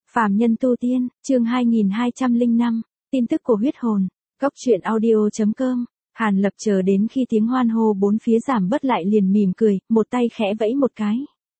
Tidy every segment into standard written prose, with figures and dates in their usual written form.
Phàm nhân tu tiên, chương 2205, tin tức của huyết hồn, góc truyện audio.com. Hàn Lập chờ đến khi tiếng hoan hô bốn phía giảm bớt lại liền mỉm cười, một tay khẽ vẫy một cái.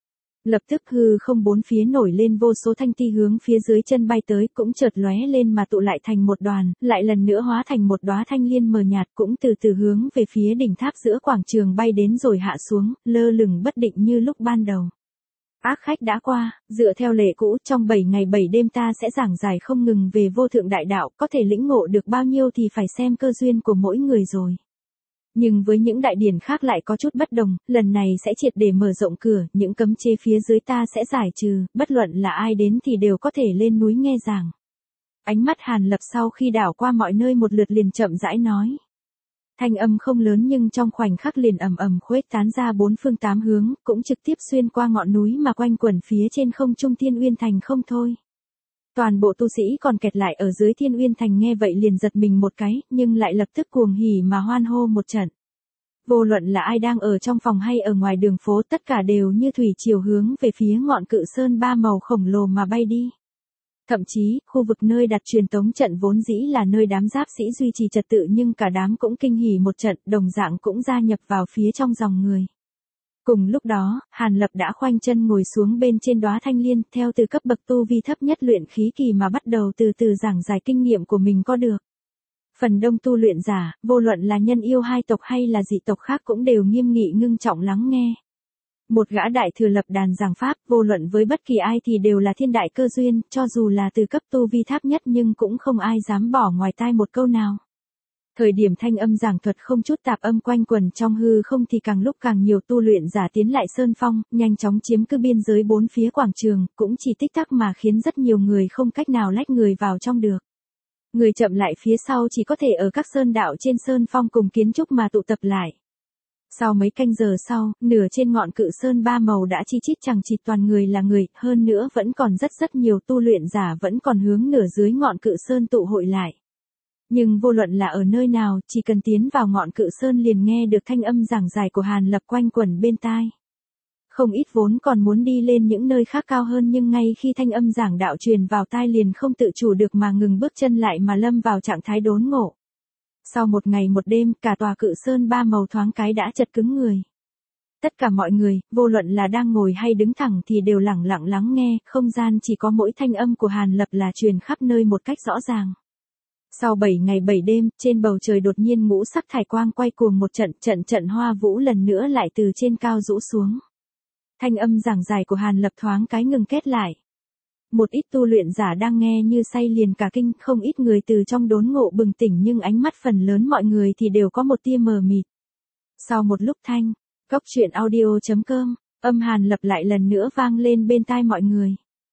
Lập tức hư không bốn phía nổi lên vô số thanh ti hướng phía dưới chân bay tới, cũng chợt lóe lên mà tụ lại thành một đoàn, lại lần nữa hóa thành một đóa thanh liên mờ nhạt, cũng từ từ hướng về phía đỉnh tháp giữa quảng trường bay đến rồi hạ xuống, lơ lửng bất định như lúc ban đầu. Ác khách đã qua, dựa theo lệ cũ, trong 7 ngày 7 đêm ta sẽ giảng giải không ngừng về vô thượng đại đạo, có thể lĩnh ngộ được bao nhiêu thì phải xem cơ duyên của mỗi người rồi. Nhưng với những đại điển khác lại có chút bất đồng, lần này sẽ triệt để mở rộng cửa, những cấm chế phía dưới ta sẽ giải trừ, bất luận là ai đến thì đều có thể lên núi nghe giảng. Ánh mắt Hàn Lập sau khi đảo qua mọi nơi một lượt liền chậm rãi nói. Thanh âm không lớn nhưng trong khoảnh khắc liền ầm ầm khuếch tán ra bốn phương tám hướng, cũng trực tiếp xuyên qua ngọn núi mà quanh quẩn phía trên không trung Thiên Uyên Thành không thôi. Toàn bộ tu sĩ còn kẹt lại ở dưới Thiên Uyên Thành nghe vậy liền giật mình một cái, nhưng lại lập tức cuồng hỉ mà hoan hô một trận. Vô luận là ai đang ở trong phòng hay ở ngoài đường phố, tất cả đều như thủy triều hướng về phía ngọn cự sơn ba màu khổng lồ mà bay đi. Thậm chí, khu vực nơi đặt truyền tống trận vốn dĩ là nơi đám giáp sĩ duy trì trật tự nhưng cả đám cũng kinh hỉ một trận, đồng dạng cũng gia nhập vào phía trong dòng người. Cùng lúc đó, Hàn Lập đã khoanh chân ngồi xuống bên trên đóa thanh liên, theo từ cấp bậc tu vi thấp nhất luyện khí kỳ mà bắt đầu từ từ giảng giải kinh nghiệm của mình có được. Phần đông tu luyện giả, vô luận là nhân yêu hai tộc hay là dị tộc khác cũng đều nghiêm nghị ngưng trọng lắng nghe. Một gã đại thừa lập đàn giảng pháp, vô luận với bất kỳ ai thì đều là thiên đại cơ duyên, cho dù là từ cấp tu vi thấp nhất nhưng cũng không ai dám bỏ ngoài tai một câu nào. Thời điểm thanh âm giảng thuật không chút tạp âm quanh quẩn trong hư không thì càng lúc càng nhiều tu luyện giả tiến lại sơn phong, nhanh chóng chiếm cứ biên giới bốn phía quảng trường, cũng chỉ tích tắc mà khiến rất nhiều người không cách nào lách người vào trong được. Người chậm lại phía sau chỉ có thể ở các sơn đạo trên sơn phong cùng kiến trúc mà tụ tập lại. Sau mấy canh giờ sau, nửa trên ngọn cự sơn ba màu đã chi chít chằng chịt toàn người là người, hơn nữa vẫn còn rất nhiều tu luyện giả vẫn còn hướng nửa dưới ngọn cự sơn tụ hội lại. Nhưng vô luận là ở nơi nào, chỉ cần tiến vào ngọn cự sơn liền nghe được thanh âm giảng giải của Hàn Lập quanh quẩn bên tai. Không ít vốn còn muốn đi lên những nơi khác cao hơn nhưng ngay khi thanh âm giảng đạo truyền vào tai liền không tự chủ được mà ngừng bước chân lại mà lâm vào trạng thái đốn ngộ. Sau một ngày một đêm, cả tòa cự sơn ba màu thoáng cái đã chật cứng người. Tất cả mọi người, vô luận là đang ngồi hay đứng thẳng thì đều lẳng lặng lắng nghe, không gian chỉ có mỗi thanh âm của Hàn Lập là truyền khắp nơi một cách rõ ràng. Sau 7 ngày 7 đêm, trên bầu trời đột nhiên ngũ sắc thải quang quay cuồng một trận hoa vũ lần nữa lại từ trên cao rũ xuống. Thanh âm giảng giải của Hàn Lập thoáng cái ngừng kết lại. Một ít tu luyện giả đang nghe như say liền cả kinh, không ít người từ trong đốn ngộ bừng tỉnh nhưng ánh mắt phần lớn mọi người thì đều có một tia mờ mịt. Sau một lúc góc truyện audio.com, âm Hàn Lập lại lần nữa vang lên bên tai mọi người.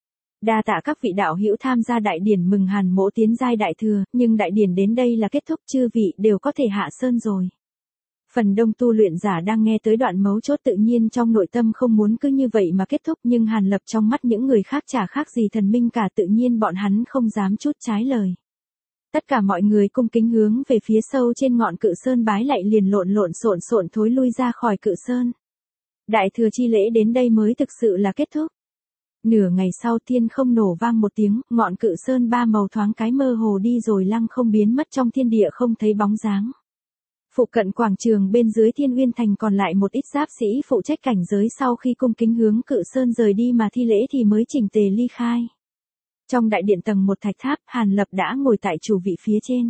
Đa tạ các vị đạo hữu tham gia đại điển mừng Hàn mỗ tiến giai đại thừa, nhưng đại điển đến đây là kết thúc, chư vị đều có thể hạ sơn rồi. Phần đông tu luyện giả đang nghe tới đoạn mấu chốt tự nhiên trong nội tâm không muốn cứ như vậy mà kết thúc, nhưng Hàn Lập trong mắt những người khác chả khác gì thần minh cả, tự nhiên bọn hắn không dám chút trái lời. Tất cả mọi người cung kính hướng về phía sâu trên ngọn cự sơn bái lại liền lộn xộn thối lui ra khỏi cự sơn. Đại thừa chi lễ đến đây mới thực sự là kết thúc. Nửa ngày sau thiên không nổ vang một tiếng, ngọn cự sơn ba màu thoáng cái mơ hồ đi rồi lăng không biến mất trong thiên địa không thấy bóng dáng. Phụ cận quảng trường bên dưới Thiên Uyên Thành còn lại một ít giáp sĩ phụ trách cảnh giới sau khi cung kính hướng cự sơn rời đi mà thi lễ thì mới chỉnh tề ly khai. Trong đại điện tầng 1 thạch tháp, Hàn Lập đã ngồi tại chủ vị phía trên.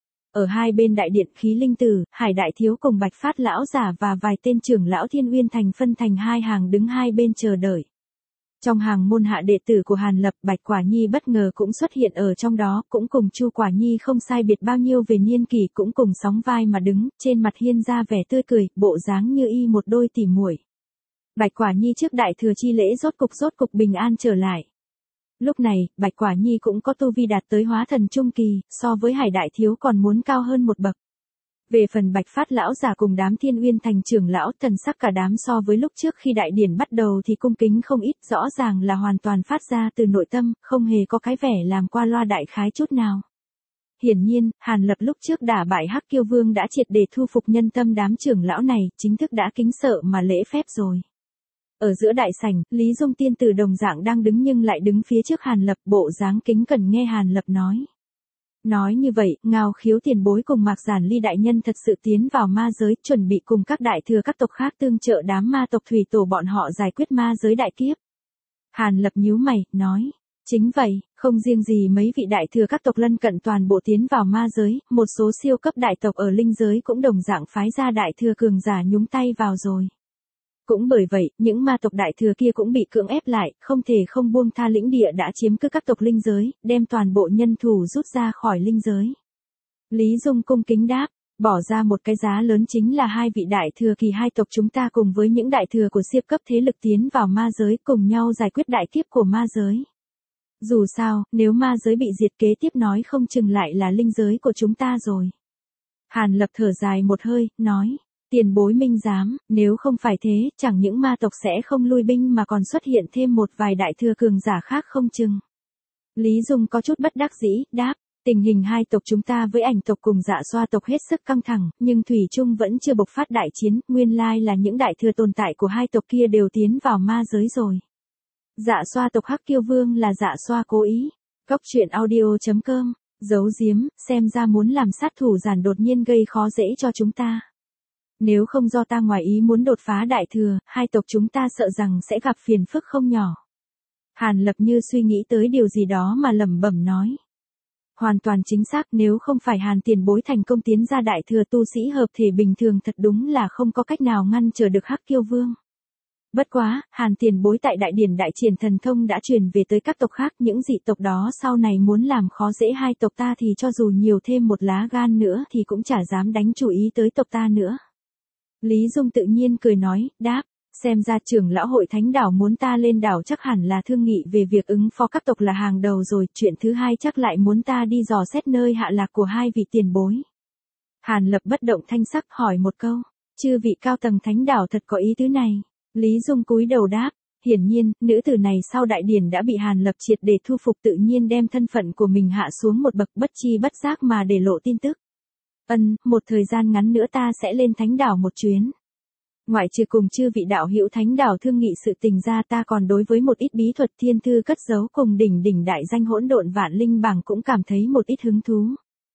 Ở hai bên đại điện, Khí Linh Tử, Hải Đại Thiếu cùng Bạch Phát lão giả và vài tên trưởng lão Thiên Uyên Thành phân thành hai hàng đứng hai bên chờ đợi. Trong hàng môn hạ đệ tử của Hàn Lập, Bạch Quả Nhi bất ngờ cũng xuất hiện ở trong đó, cũng cùng Chu Quả Nhi không sai biệt bao nhiêu về niên kỷ, cũng cùng sóng vai mà đứng, trên mặt hiên ra vẻ tươi cười, bộ dáng như y một đôi tỉ muội. Bạch Quả Nhi trước đại thừa chi lễ rốt cục bình an trở lại. Lúc này, Bạch Quả Nhi cũng có tu vi đạt tới hóa thần trung kỳ, so với Hải Đại Thiếu còn muốn cao hơn một bậc. Về phần Bạch Phát lão giả cùng đám Thiên Uyên Thành trưởng lão, thần sắc cả đám so với lúc trước khi đại điển bắt đầu thì cung kính không ít, rõ ràng là hoàn toàn phát ra từ nội tâm, không hề có cái vẻ làm qua loa đại khái chút nào. Hiển nhiên, Hàn Lập lúc trước đả bại Hắc Kiêu Vương đã triệt để thu phục nhân tâm đám trưởng lão này, chính thức đã kính sợ mà lễ phép rồi. Ở giữa đại sảnh, Lý Dung tiên tử đồng dạng đang đứng nhưng lại đứng phía trước Hàn Lập, bộ dáng kính cẩn nghe Hàn Lập nói. Nói như vậy, Ngao Khiếu tiền bối cùng Mạc Giản Ly đại nhân thật sự tiến vào ma giới, chuẩn bị cùng các đại thừa các tộc khác tương trợ đám ma tộc thủy tổ bọn họ giải quyết ma giới đại kiếp. Hàn Lập nhíu mày, nói. Chính vậy, không riêng gì mấy vị đại thừa các tộc lân cận toàn bộ tiến vào ma giới, một số siêu cấp đại tộc ở linh giới cũng đồng dạng phái ra đại thừa cường giả nhúng tay vào rồi. Cũng bởi vậy, những ma tộc đại thừa kia cũng bị cưỡng ép lại, không thể không buông tha lĩnh địa đã chiếm cứ các tộc linh giới, đem toàn bộ nhân thủ rút ra khỏi linh giới. Lý Dung cung kính đáp, bỏ ra một cái giá lớn chính là hai vị đại thừa kỳ hai tộc chúng ta cùng với những đại thừa của siêu cấp thế lực tiến vào ma giới cùng nhau giải quyết đại kiếp của ma giới. Dù sao, nếu ma giới bị diệt kế tiếp nói không chừng lại là linh giới của chúng ta rồi. Hàn Lập thở dài một hơi, nói. Tiền bối minh giám, nếu không phải thế, chẳng những ma tộc sẽ không lui binh mà còn xuất hiện thêm một vài đại thừa cường giả khác không chừng. Lý Dung có chút bất đắc dĩ, đáp, tình hình hai tộc chúng ta với ảnh tộc cùng Dạ Xoa tộc hết sức căng thẳng, nhưng thủy chung vẫn chưa bộc phát đại chiến, nguyên lai là những đại thừa tồn tại của hai tộc kia đều tiến vào ma giới rồi. Dạ Xoa tộc Hắc Kiêu Vương là Dạ Xoa cố ý. Góc truyện audio.com, giấu giếm, xem ra muốn làm sát thủ giản đột nhiên gây khó dễ cho chúng ta. Nếu không do ta ngoài ý muốn đột phá đại thừa, hai tộc chúng ta sợ rằng sẽ gặp phiền phức không nhỏ. Hàn Lập như suy nghĩ tới điều gì đó mà lẩm bẩm nói. Hoàn toàn chính xác, nếu không phải Hàn tiền bối thành công tiến ra đại thừa, tu sĩ hợp thể bình thường thật đúng là không có cách nào ngăn trở được Hắc Kiêu Vương. Bất quá, Hàn tiền bối tại đại điển đại triển thần thông đã truyền về tới các tộc khác, những dị tộc đó sau này muốn làm khó dễ hai tộc ta thì cho dù nhiều thêm một lá gan nữa thì cũng chả dám đánh chú ý tới tộc ta nữa. Lý Dung tự nhiên cười nói, đáp, xem ra trưởng lão hội thánh đảo muốn ta lên đảo chắc hẳn là thương nghị về việc ứng phó các tộc là hàng đầu rồi, chuyện thứ hai chắc lại muốn ta đi dò xét nơi hạ lạc của hai vị tiền bối. Hàn Lập bất động thanh sắc hỏi một câu, chư vị cao tầng thánh đảo thật có ý tứ này. Lý Dung cúi đầu đáp, hiển nhiên, nữ tử này sau đại điển đã bị Hàn Lập triệt để thu phục, tự nhiên đem thân phận của mình hạ xuống một bậc, bất chi bất giác mà để lộ tin tức. Một thời gian ngắn nữa ta sẽ lên thánh đảo một chuyến. Ngoại trừ cùng chư vị đạo hữu thánh đảo thương nghị sự tình ra, ta còn đối với một ít bí thuật thiên thư cất giấu cùng đỉnh đại danh hỗn độn vạn linh bảng cũng cảm thấy một ít hứng thú.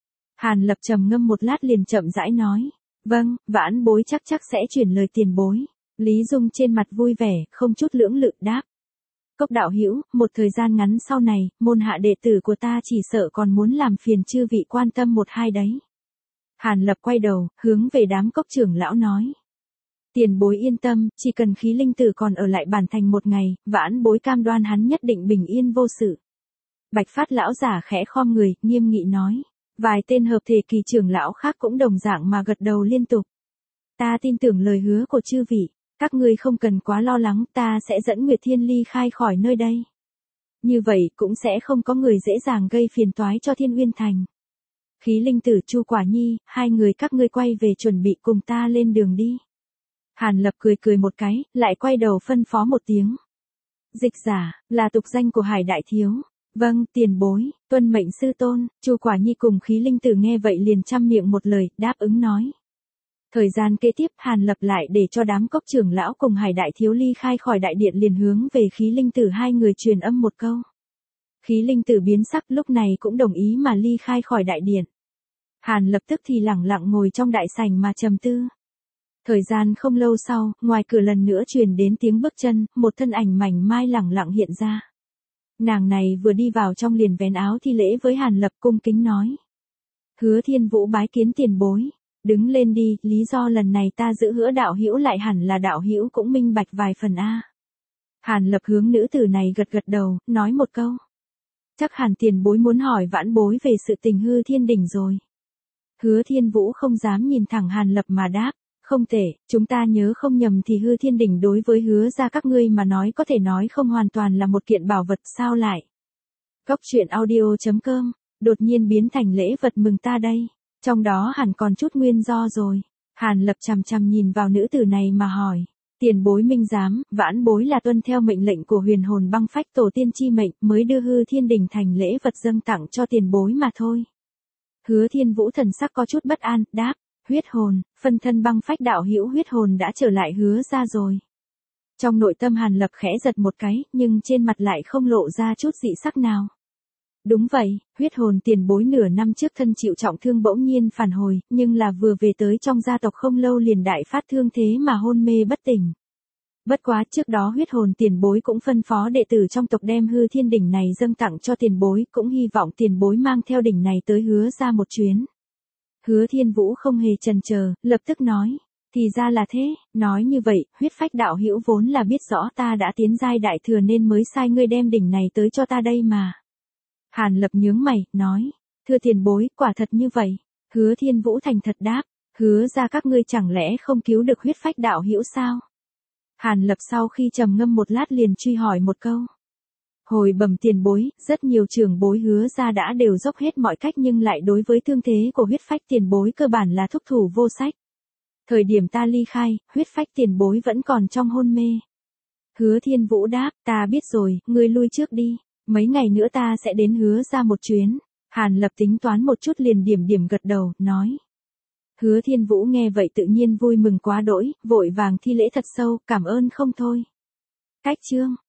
Hàn Lập trầm ngâm một lát liền chậm rãi nói, vâng, vãn bối chắc sẽ chuyển lời tiền bối. Lý Dung trên mặt vui vẻ, không chút lưỡng lự đáp. Cốc đạo hữu, một thời gian ngắn sau này, môn hạ đệ tử của ta chỉ sợ còn muốn làm phiền chư vị quan tâm một hai đấy. Hàn Lập quay đầu, hướng về đám cốc trưởng lão nói. Tiền bối yên tâm, chỉ cần khí linh tử còn ở lại bản thành một ngày, vãn bối cam đoan hắn nhất định bình yên vô sự. Bạch Phát lão giả khẽ khom người, nghiêm nghị nói. Vài tên hợp thể kỳ trưởng lão khác cũng đồng dạng mà gật đầu liên tục. Ta tin tưởng lời hứa của chư vị, các ngươi không cần quá lo lắng, ta sẽ dẫn Nguyệt Thiên ly khai khỏi nơi đây. Như vậy cũng sẽ không có người dễ dàng gây phiền toái cho Thiên Uyên Thành. Khí linh tử Chu Quả Nhi, hai người các ngươi quay về chuẩn bị cùng ta lên đường đi. Hàn Lập cười một cái, lại quay đầu phân phó một tiếng. Dịch giả, là tục danh của Hải Đại Thiếu. Vâng, tiền bối, tuân mệnh sư tôn. Chu Quả Nhi cùng khí linh tử nghe vậy liền chăm miệng một lời, đáp ứng nói. Thời gian kế tiếp, Hàn Lập lại để cho đám cốc trưởng lão cùng Hải Đại Thiếu ly khai khỏi đại điện, liền hướng về khí linh tử hai người truyền âm một câu. Khí linh tử biến sắc, lúc này cũng đồng ý mà ly khai khỏi đại điện. Hàn Lập tức thì lẳng lặng ngồi trong đại sảnh mà trầm tư. Thời gian không lâu sau, ngoài cửa lần nữa truyền đến tiếng bước chân, một thân ảnh mảnh mai lẳng lặng hiện ra. Nàng này vừa đi vào trong liền vén áo thi lễ với Hàn Lập, cung kính nói. Hứa Thiên Vũ bái kiến tiền bối. Đứng lên đi, lý do lần này ta giữ hứa đạo hữu lại hẳn là đạo hữu cũng minh bạch vài phần a. Hàn Lập hướng nữ tử này gật đầu, nói một câu. Chắc hẳn tiền bối muốn hỏi vãn bối về sự tình Hư Thiên Đỉnh rồi. Hứa Thiên Vũ không dám nhìn thẳng Hàn Lập mà đáp. Không thể, chúng ta nhớ không nhầm thì Hư Thiên Đỉnh đối với hứa ra các ngươi mà nói có thể nói không hoàn toàn là một kiện bảo vật sao lại. Góc truyện audio.com, đột nhiên biến thành lễ vật mừng ta đây. Trong đó hẳn còn chút nguyên do rồi. Hàn Lập chằm nhìn vào nữ tử này mà hỏi. Tiền bối minh giám, vãn bối là tuân theo mệnh lệnh của huyền hồn băng phách tổ tiên chi mệnh mới đưa Hư Thiên Đỉnh thành lễ vật dâng tặng cho tiền bối mà thôi. Hứa Thiên Vũ thần sắc có chút bất an, đáp. Huyết hồn, phân thân băng phách đạo hữu huyết hồn đã trở lại hứa ra rồi. Trong nội tâm Hàn Lập khẽ giật một cái, nhưng trên mặt lại không lộ ra chút dị sắc nào. Đúng vậy, huyết hồn tiền bối nửa năm trước thân chịu trọng thương bỗng nhiên phản hồi, nhưng là vừa về tới trong gia tộc không lâu liền đại phát thương thế mà hôn mê bất tỉnh. Bất quá trước đó huyết hồn tiền bối cũng phân phó đệ tử trong tộc đem hư thiên đỉnh này dâng tặng cho tiền bối, cũng hy vọng tiền bối mang theo đỉnh này tới Hứa ra một chuyến. Hứa Thiên Vũ không hề chần chờ, lập tức nói. Thì ra là thế, nói như vậy, huyết phách đạo hữu vốn là biết rõ ta đã tiến giai đại thừa nên mới sai ngươi đem đỉnh này tới cho ta đây mà. Hàn Lập nhướng mày, nói. Thưa tiền bối, quả thật như vậy. Hứa Thiên Vũ thành thật đáp. Hứa ra các ngươi chẳng lẽ không cứu được huyết phách đạo hữu sao? Hàn Lập sau khi trầm ngâm một lát liền truy hỏi một câu. Hồi bẩm tiền bối, rất nhiều trưởng bối Hứa ra đã đều dốc hết mọi cách nhưng lại đối với thương thế của huyết phách tiền bối cơ bản là thúc thủ vô sách. Thời điểm ta ly khai, huyết phách tiền bối vẫn còn trong hôn mê. Hứa Thiên Vũ đáp, ta biết rồi, ngươi lui trước đi, mấy ngày nữa ta sẽ đến Hứa ra một chuyến. Hàn Lập tính toán một chút liền điểm gật đầu, nói. Hứa Thiên Vũ nghe vậy tự nhiên vui mừng quá đỗi, vội vàng thi lễ thật sâu, cảm ơn không thôi. Cách chương.